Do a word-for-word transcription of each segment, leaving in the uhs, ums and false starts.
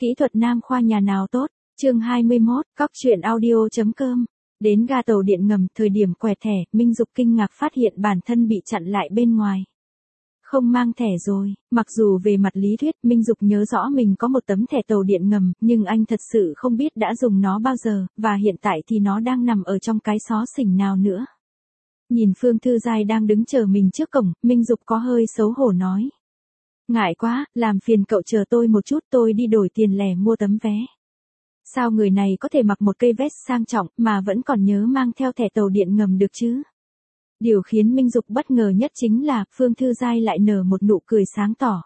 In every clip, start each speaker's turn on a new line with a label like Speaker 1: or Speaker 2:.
Speaker 1: Kỹ thuật nam khoa nhà nào tốt? Chương hai mươi mốt, cóc truyện audio.com. Đến ga tàu điện ngầm, thời điểm quẹt thẻ, Minh Dục kinh ngạc phát hiện bản thân bị chặn lại bên ngoài. Không mang thẻ rồi, mặc dù về mặt lý thuyết, Minh Dục nhớ rõ mình có một tấm thẻ tàu điện ngầm, nhưng anh thật sự không biết đã dùng nó bao giờ, và hiện tại thì nó đang nằm ở trong cái xó xỉnh nào nữa. Nhìn Phương Thư Giai đang đứng chờ mình trước cổng, Minh Dục có hơi xấu hổ nói. Ngại quá, làm phiền cậu chờ tôi một chút, tôi đi đổi tiền lẻ mua tấm vé. Sao người này có thể mặc một cây vest sang trọng mà vẫn còn nhớ mang theo thẻ tàu điện ngầm được chứ? Điều khiến Minh Dục bất ngờ nhất chính là Phương Thư Giai lại nở một nụ cười sáng tỏ.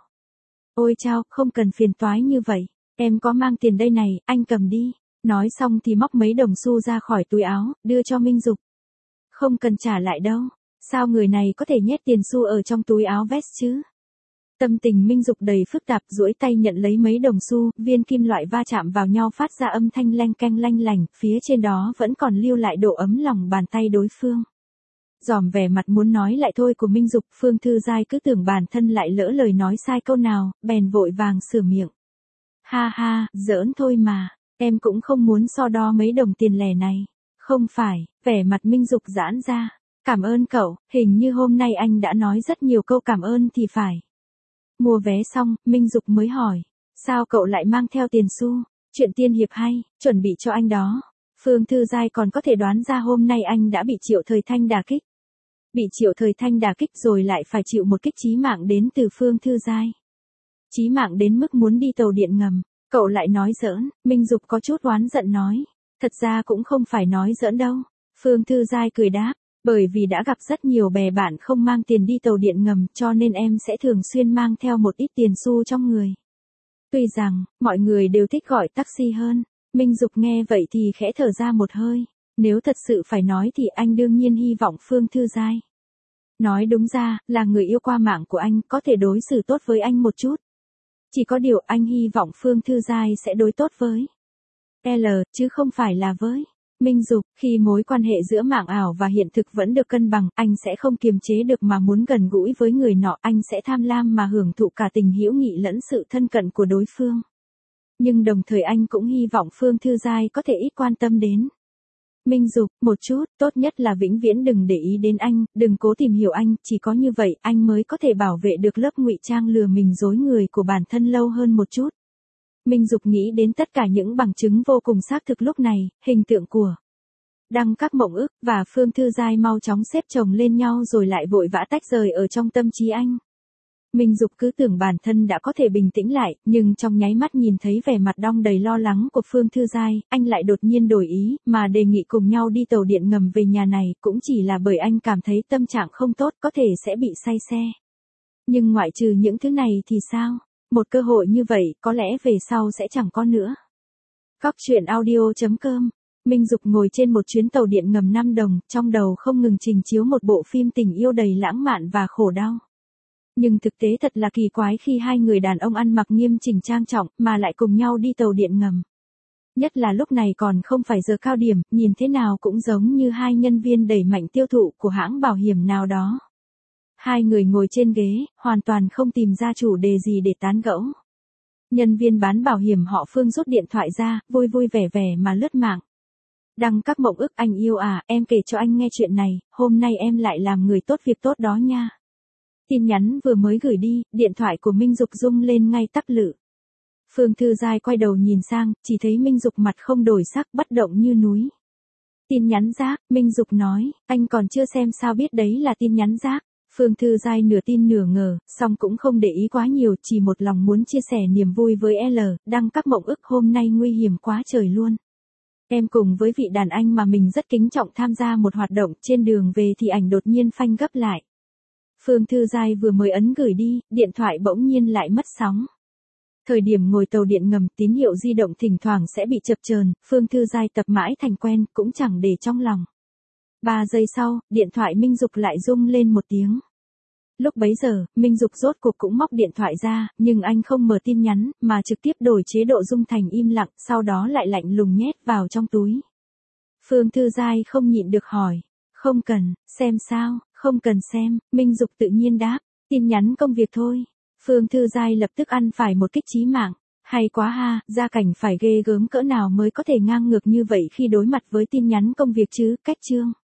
Speaker 1: Ôi chao, không cần phiền toái như vậy, em có mang tiền đây này, anh cầm đi. Nói xong thì móc mấy đồng xu ra khỏi túi áo, đưa cho Minh Dục. Không cần trả lại đâu, sao người này có thể nhét tiền xu ở trong túi áo vest chứ? Tâm tình Minh Dục đầy phức tạp, duỗi tay nhận lấy mấy đồng xu, viên kim loại va chạm vào nhau phát ra âm thanh leng keng lanh lành, phía trên đó vẫn còn lưu lại độ ấm lòng bàn tay đối phương. Dòm vẻ mặt muốn nói lại thôi của Minh Dục, Phương Thư Giai cứ tưởng bản thân lại lỡ lời nói sai câu nào, bèn vội vàng sửa miệng. Ha ha, giỡn thôi mà, em cũng không muốn so đo mấy đồng tiền lẻ này. Không phải, vẻ mặt Minh Dục giãn ra. Cảm ơn cậu, hình như hôm nay anh đã nói rất nhiều câu cảm ơn thì phải. Mua vé xong, Minh Dục mới hỏi. Sao cậu lại mang theo tiền xu? Chuyện tiên hiệp hay, chuẩn bị cho anh đó. Phương Thư Giai còn có thể đoán ra hôm nay anh đã bị Triệu Thời Thanh đả kích. Bị Triệu Thời Thanh đả kích rồi lại phải chịu một kích chí mạng đến từ Phương Thư Giai. Chí mạng đến mức muốn đi tàu điện ngầm. Cậu lại nói giỡn, Minh Dục có chút oán giận nói. Thật ra cũng không phải nói giỡn đâu. Phương Thư Giai cười đáp. Bởi vì đã gặp rất nhiều bè bạn không mang tiền đi tàu điện ngầm cho nên em sẽ thường xuyên mang theo một ít tiền xu trong người. Tuy rằng, mọi người đều thích gọi taxi hơn. Minh Dục nghe vậy thì khẽ thở ra một hơi. Nếu thật sự phải nói thì anh đương nhiên hy vọng Phương Thư Giai. Nói đúng ra, là người yêu qua mạng của anh có thể đối xử tốt với anh một chút. Chỉ có điều anh hy vọng Phương Thư Giai sẽ đối tốt với L, chứ không phải là với Minh Dục. Khi mối quan hệ giữa mạng ảo và hiện thực vẫn được cân bằng, anh sẽ không kiềm chế được mà muốn gần gũi với người nọ, anh sẽ tham lam mà hưởng thụ cả tình hữu nghị lẫn sự thân cận của đối phương. Nhưng đồng thời anh cũng hy vọng Phương Thư Giai có thể ít quan tâm đến Minh Dục một chút, tốt nhất là vĩnh viễn đừng để ý đến anh, đừng cố tìm hiểu anh, chỉ có như vậy anh mới có thể bảo vệ được lớp ngụy trang lừa mình dối người của bản thân lâu hơn một chút. Minh Dục nghĩ đến tất cả những bằng chứng vô cùng xác thực lúc này, hình tượng của Đăng Các Mộng Ức và Phương Thư Giai mau chóng xếp chồng lên nhau rồi lại vội vã tách rời ở trong tâm trí anh. Minh Dục cứ tưởng bản thân đã có thể bình tĩnh lại, nhưng trong nháy mắt nhìn thấy vẻ mặt đong đầy lo lắng của Phương Thư Giai, anh lại đột nhiên đổi ý, mà đề nghị cùng nhau đi tàu điện ngầm về nhà này, cũng chỉ là bởi anh cảm thấy tâm trạng không tốt, có thể sẽ bị say xe. Nhưng ngoại trừ những thứ này thì sao? Một cơ hội như vậy, có lẽ về sau sẽ chẳng có nữa. Cóc truyện audio.com. Minh Dục ngồi trên một chuyến tàu điện ngầm năm đồng, trong đầu không ngừng trình chiếu một bộ phim tình yêu đầy lãng mạn và khổ đau. Nhưng thực tế thật là kỳ quái khi hai người đàn ông ăn mặc nghiêm chỉnh trang trọng mà lại cùng nhau đi tàu điện ngầm. Nhất là lúc này còn không phải giờ cao điểm, nhìn thế nào cũng giống như hai nhân viên đẩy mạnh tiêu thụ của hãng bảo hiểm nào đó. Hai người ngồi trên ghế, hoàn toàn không tìm ra chủ đề gì để tán gẫu. Nhân viên bán bảo hiểm họ Phương rút điện thoại ra, vui vui vẻ vẻ mà lướt mạng. Đăng Các Mộng Ức, anh yêu à, em kể cho anh nghe chuyện này, hôm nay em lại làm người tốt việc tốt đó nha. Tin nhắn vừa mới gửi đi, điện thoại của Minh Dục rung lên ngay tắp lự. Phương Thư Giai quay đầu nhìn sang, chỉ thấy Minh Dục mặt không đổi sắc, bất động như núi. Tin nhắn rác, Minh Dục nói, anh còn chưa xem sao biết đấy là tin nhắn rác. Phương Thư Giai nửa tin nửa ngờ, song cũng không để ý quá nhiều, chỉ một lòng muốn chia sẻ niềm vui với L, Đăng Các Mộng Ức hôm nay nguy hiểm quá trời luôn. Em cùng với vị đàn anh mà mình rất kính trọng tham gia một hoạt động, trên đường về thì ảnh đột nhiên phanh gấp lại. Phương Thư Giai vừa mới ấn gửi đi, điện thoại bỗng nhiên lại mất sóng. Thời điểm ngồi tàu điện ngầm, tín hiệu di động thỉnh thoảng sẽ bị chập chờn, Phương Thư Giai tập mãi thành quen, cũng chẳng để trong lòng. Ba giây sau, điện thoại Minh Dục lại rung lên một tiếng. Lúc bấy giờ, Minh Dục rốt cuộc cũng móc điện thoại ra, nhưng anh không mở tin nhắn, mà trực tiếp đổi chế độ rung thành im lặng, sau đó lại lạnh lùng nhét vào trong túi. Phương Thư Giai không nhịn được hỏi, không cần, xem sao, không cần xem, Minh Dục tự nhiên đáp, tin nhắn công việc thôi. Phương Thư Giai lập tức ăn phải một kích chí mạng, Hay quá ha, Gia Cảnh phải ghê gớm cỡ nào mới có thể ngang ngược như vậy khi đối mặt với tin nhắn công việc chứ, cách chương.